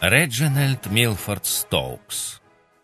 Реджинальд Милфорд Стоукс.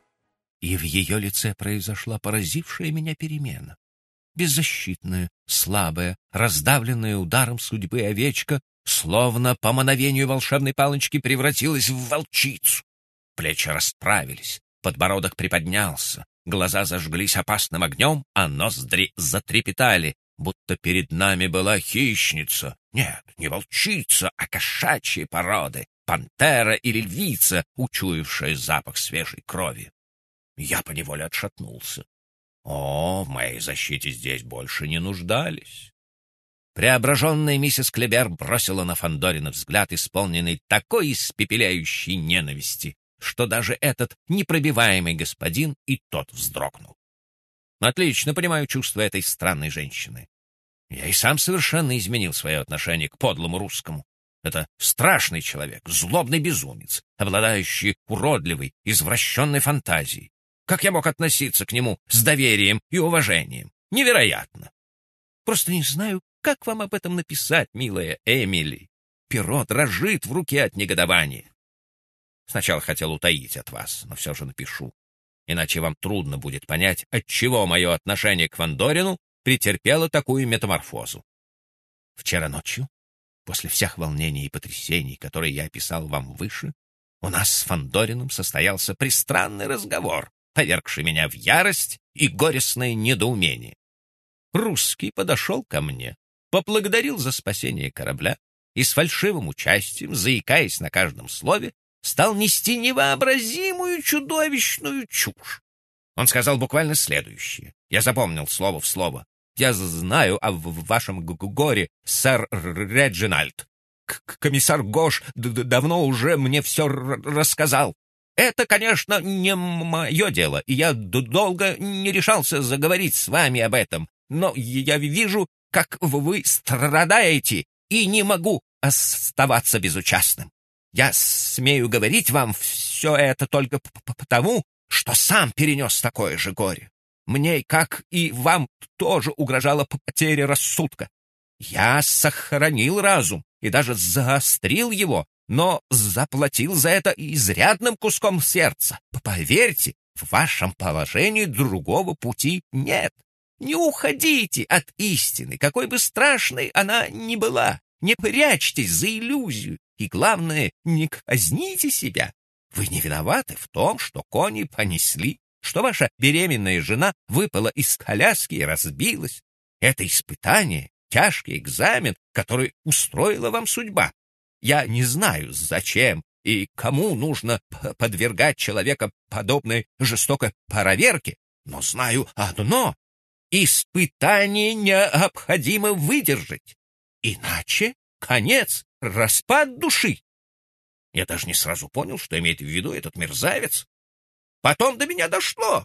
И в ее лице произошла поразившая меня перемена. Беззащитная, слабая, раздавленная ударом судьбы овечка, словно по мановению волшебной палочки, превратилась в волчицу. Плечи расправились, подбородок приподнялся, глаза зажглись опасным огнем, а ноздри затрепетали, будто перед нами была хищница. Нет, не волчица, а кошачьей породы, пантера или львица, учуявшая запах свежей крови. Я поневоле отшатнулся. О, в моей защите здесь больше не нуждались. Преображенная миссис Клебер бросила на Фандорина взгляд, исполненный такой испепеляющей ненависти, что даже этот непробиваемый господин и тот вздрогнул. Отлично понимаю чувства этой странной женщины. Я и сам совершенно изменил свое отношение к подлому русскому. Это страшный человек, злобный безумец, обладающий уродливой, извращенной фантазией. Как я мог относиться к нему с доверием и уважением? Невероятно! Просто не знаю, как вам об этом написать, милая Эмили. Перо дрожит в руке от негодования. Сначала хотел утаить от вас, но все же напишу. Иначе вам трудно будет понять, отчего мое отношение к Фандорину претерпело такую метаморфозу. Вчера ночью, после всех волнений и потрясений, которые я описал вам выше, у нас с Фандориным состоялся пристранный разговор, повергший меня в ярость и горестное недоумение. Русский подошел ко мне, поблагодарил за спасение корабля и с фальшивым участием, заикаясь на каждом слове, стал нести невообразимую чудовищную чушь. Он сказал буквально следующее. Я запомнил слово в слово. «Я знаю о вашем горе, сэр Реджинальд. Комиссар Гош давно уже мне все рассказал. Это, конечно, не мое дело, и я долго не решался заговорить с вами об этом, но я вижу, как вы страдаете, и не могу оставаться безучастным. Я смею говорить вам все это только потому, что сам перенес такое же горе. Мне, как и вам, тоже угрожала потеря рассудка. Я сохранил разум и даже заострил его, но заплатил за это изрядным куском сердца. Поверьте, в вашем положении другого пути нет. Не уходите от истины, какой бы страшной она ни была. Не прячьтесь за иллюзию. И, главное, не казните себя. Вы не виноваты в том, что кони понесли, что ваша беременная жена выпала из коляски и разбилась. Это испытание, тяжкий экзамен, который устроила вам судьба. Я не знаю, зачем и кому нужно подвергать человека подобной жестокой проверке, но знаю одно — испытание необходимо выдержать. Иначе конец, распад души. Я даже не сразу понял, что имеет в виду этот мерзавец. Потом до меня дошло.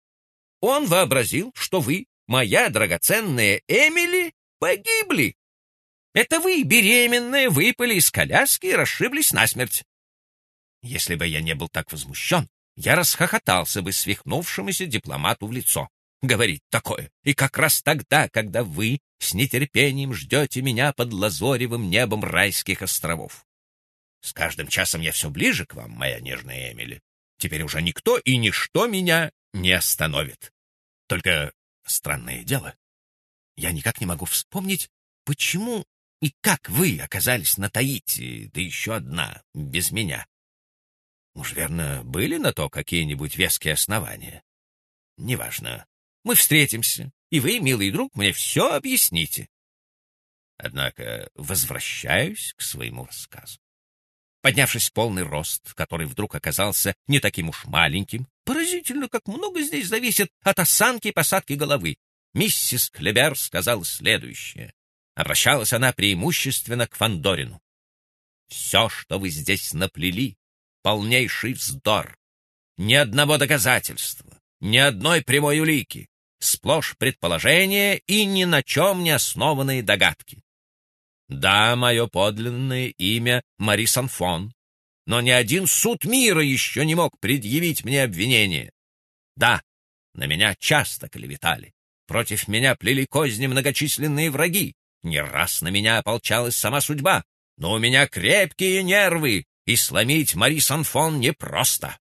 Он вообразил, что вы, моя драгоценная Эмили, погибли. Это вы, беременная, выпали из коляски и расшиблись насмерть. Если бы я не был так возмущен, я расхохотался бы свихнувшемуся дипломату в лицо. Говорить такое, и как раз тогда, когда вы с нетерпением ждете меня под лазоревым небом райских островов. С каждым часом я все ближе к вам, моя нежная Эмили. Теперь уже никто и ничто меня не остановит. Только странное дело, я никак не могу вспомнить, почему и как вы оказались на Таити, да еще одна, без меня. Уж верно, были на то какие-нибудь веские основания? Неважно. Мы встретимся, и вы, милый друг, мне все объясните. Однако возвращаюсь к своему рассказу. Поднявшись в полный рост, который вдруг оказался не таким уж маленьким, поразительно, как много здесь зависит от осанки и посадки головы, миссис Клебер сказала следующее. Обращалась она преимущественно к Фандорину. «Все, что вы здесь наплели, полнейший вздор. Ни одного доказательства, ни одной прямой улики. Сплошь предположения и ни на чем не основанные догадки. Да, мое подлинное имя Мари Санфон, но ни один суд мира еще не мог предъявить мне обвинение. Да, на меня часто клеветали, против меня плели козни многочисленные враги, не раз на меня ополчалась сама судьба, но у меня крепкие нервы, и сломить Мари Санфон непросто.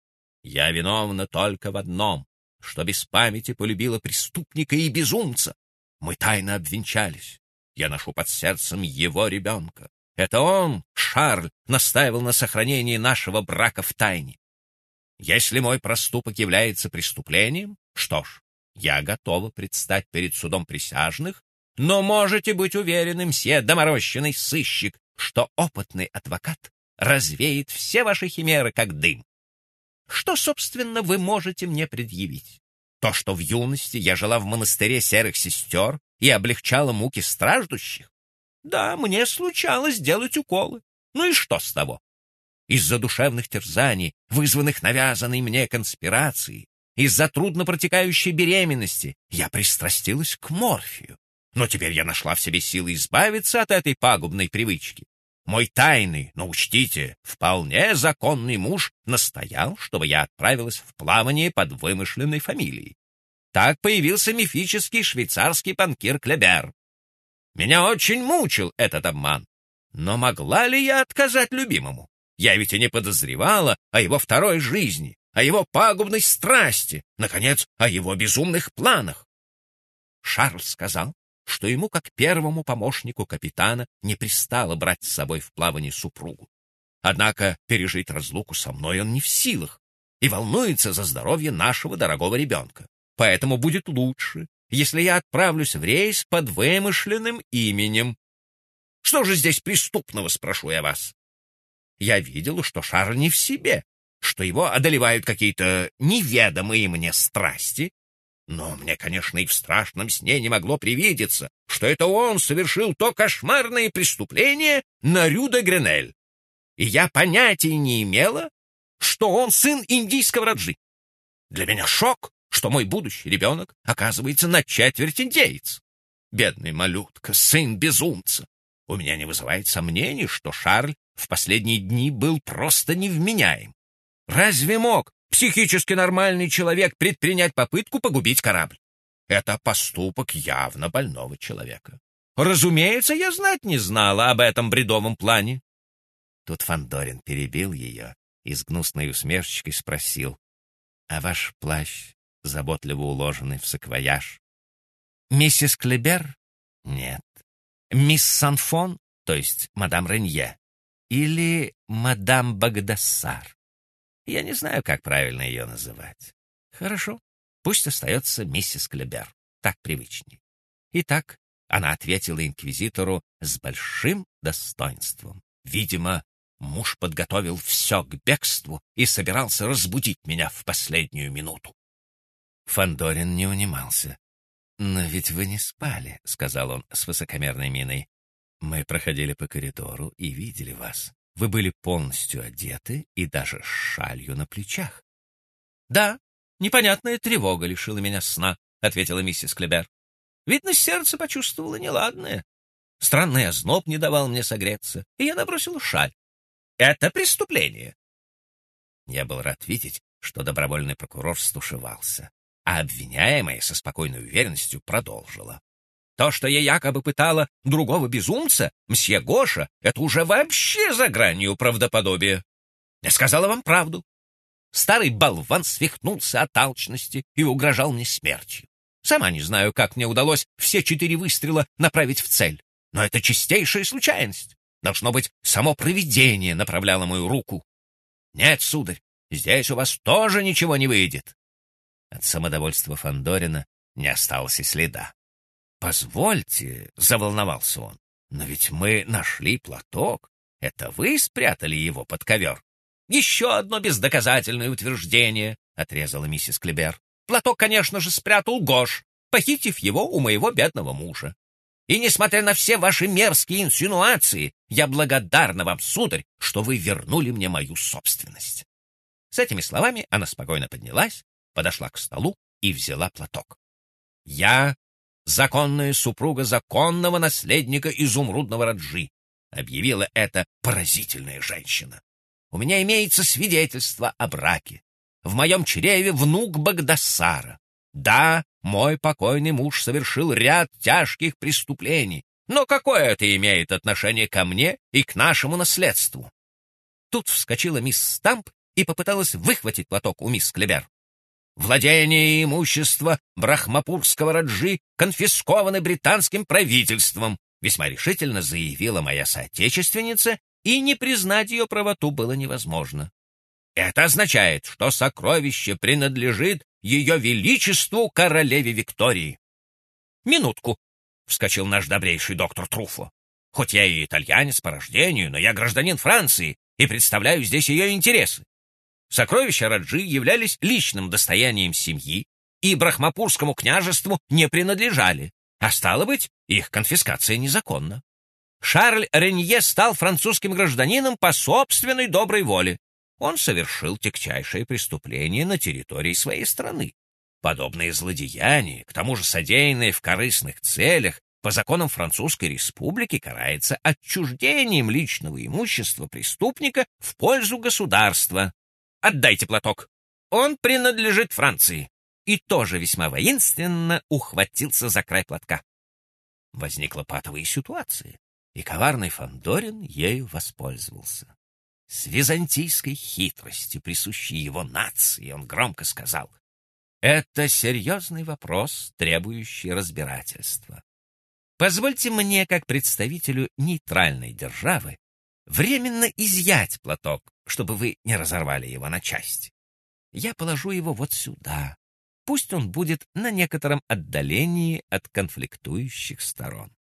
Я виновна только в одном, что без памяти полюбила преступника и безумца. Мы тайно обвенчались. Я ношу под сердцем его ребенка. Это он, Шарль, настаивал на сохранении нашего брака в тайне. Если мой проступок является преступлением, что ж, я готова предстать перед судом присяжных, но можете быть уверены, мсье доморощенный сыщик, что опытный адвокат развеет все ваши химеры, как дым. Что, собственно, вы можете мне предъявить? То, что в юности я жила в монастыре серых сестер и облегчала муки страждущих? Да, мне случалось делать уколы. Ну и что с того? Из-за душевных терзаний, вызванных навязанной мне конспирацией, из-за трудно протекающей беременности, я пристрастилась к морфию. Но теперь я нашла в себе силы избавиться от этой пагубной привычки. Мой тайный, но учтите, вполне законный муж настоял, чтобы я отправилась в плавание под вымышленной фамилией. Так появился мифический швейцарский банкир Клебер. Меня очень мучил этот обман. Но могла ли я отказать любимому? Я ведь и не подозревала о его второй жизни, о его пагубной страсти, наконец, о его безумных планах. Шарль сказал, что ему, как первому помощнику капитана, не пристало брать с собой в плавание супругу. Однако пережить разлуку со мной он не в силах и волнуется за здоровье нашего дорогого ребенка. Поэтому будет лучше, если я отправлюсь в рейс под вымышленным именем. Что же здесь преступного, спрошу я вас? Я видела, что Шарль не в себе, что его одолевают какие-то неведомые мне страсти. Но мне, конечно, и в страшном сне не могло привидеться, что это он совершил то кошмарное преступление на Рю-де-Гренель. И я понятия не имела, что он сын индийского раджи. Для меня шок, что мой будущий ребенок оказывается на четверть индеец. Бедный малютка, сын безумца. У меня не вызывает сомнений, что Шарль в последние дни был просто невменяем. Разве мог психически нормальный человек предпринять попытку погубить корабль? Это поступок явно больного человека. Разумеется, я знать не знала об этом бредовом плане. Тут Фандорин перебил ее и с гнусной усмешечкой спросил: «А ваш плащ, заботливо уложенный в саквояж?» «Миссис Клебер?» «Нет». «Мисс Санфон, то есть мадам Ренье, или мадам Багдассар? Я не знаю, как правильно ее называть. Хорошо, пусть остается миссис Клебер, так привычней». Итак, она ответила инквизитору с большим достоинством. Видимо, муж подготовил все к бегству и собирался разбудить меня в последнюю минуту. Фандорин не унимался. «Но ведь вы не спали», — сказал он с высокомерной миной. «Мы проходили по коридору и видели вас. Вы были полностью одеты и даже с шалью на плечах». «Да, непонятная тревога лишила меня сна», — ответила миссис Клебер. «Видно, сердце почувствовало неладное. Странный озноб не давал мне согреться, и я набросила шаль. Это преступление». Я был рад видеть, что добровольный прокурор стушевался, а обвиняемая со спокойной уверенностью продолжила. «То, что я якобы пытала другого безумца, мсье Гоша, это уже вообще за гранью правдоподобия. Я сказала вам правду. Старый болван свихнулся от алчности и угрожал мне смертью. Сама не знаю, как мне удалось все 4 выстрела направить в цель, но это чистейшая случайность. Должно быть, само провидение направляло мою руку. Нет, сударь, здесь у вас тоже ничего не выйдет». От самодовольства Фандорина не осталось и следа. «Позвольте», — заволновался он, — «но ведь мы нашли платок. Это вы спрятали его под ковер?» «Еще одно бездоказательное утверждение», — отрезала миссис Клебер. «Платок, конечно же, спрятал Гош, похитив его у моего бедного мужа. И несмотря на все ваши мерзкие инсинуации, я благодарна вам, сударь, что вы вернули мне мою собственность». С этими словами она спокойно поднялась, подошла к столу и взяла платок. «Я законная супруга законного наследника изумрудного Раджи», объявила эта поразительная женщина. «У меня имеется свидетельство о браке. В моем чреве внук Багдассара. Да, мой покойный муж совершил ряд тяжких преступлений, но какое это имеет отношение ко мне и к нашему наследству?» Тут вскочила мисс Стамп и попыталась выхватить платок у мисс Клебер. «Владение и имущество брахмапурского раджи конфискованы британским правительством», весьма решительно заявила моя соотечественница, и не признать ее правоту было невозможно. «Это означает, что сокровище принадлежит ее величеству королеве Виктории». «Минутку», — вскочил наш добрейший доктор Труффо. «Хоть я и итальянец по рождению, но я гражданин Франции и представляю здесь ее интересы. Сокровища Раджи являлись личным достоянием семьи и Брахмапурскому княжеству не принадлежали, а стало быть, их конфискация незаконна. Шарль Ренье стал французским гражданином по собственной доброй воле. Он совершил тягчайшее преступление на территории своей страны. Подобные злодеяния, к тому же содеянные в корыстных целях, по законам Французской Республики карается отчуждением личного имущества преступника в пользу государства. Отдайте платок. Он принадлежит Франции». И тоже весьма воинственно ухватился за край платка. Возникла патовая ситуация, и коварный Фандорин ею воспользовался. С византийской хитростью, присущей его нации, он громко сказал: «Это серьезный вопрос, требующий разбирательства. Позвольте мне, как представителю нейтральной державы, временно изъять платок, чтобы вы не разорвали его на части. Я положу его вот сюда. Пусть он будет на некотором отдалении от конфликтующих сторон».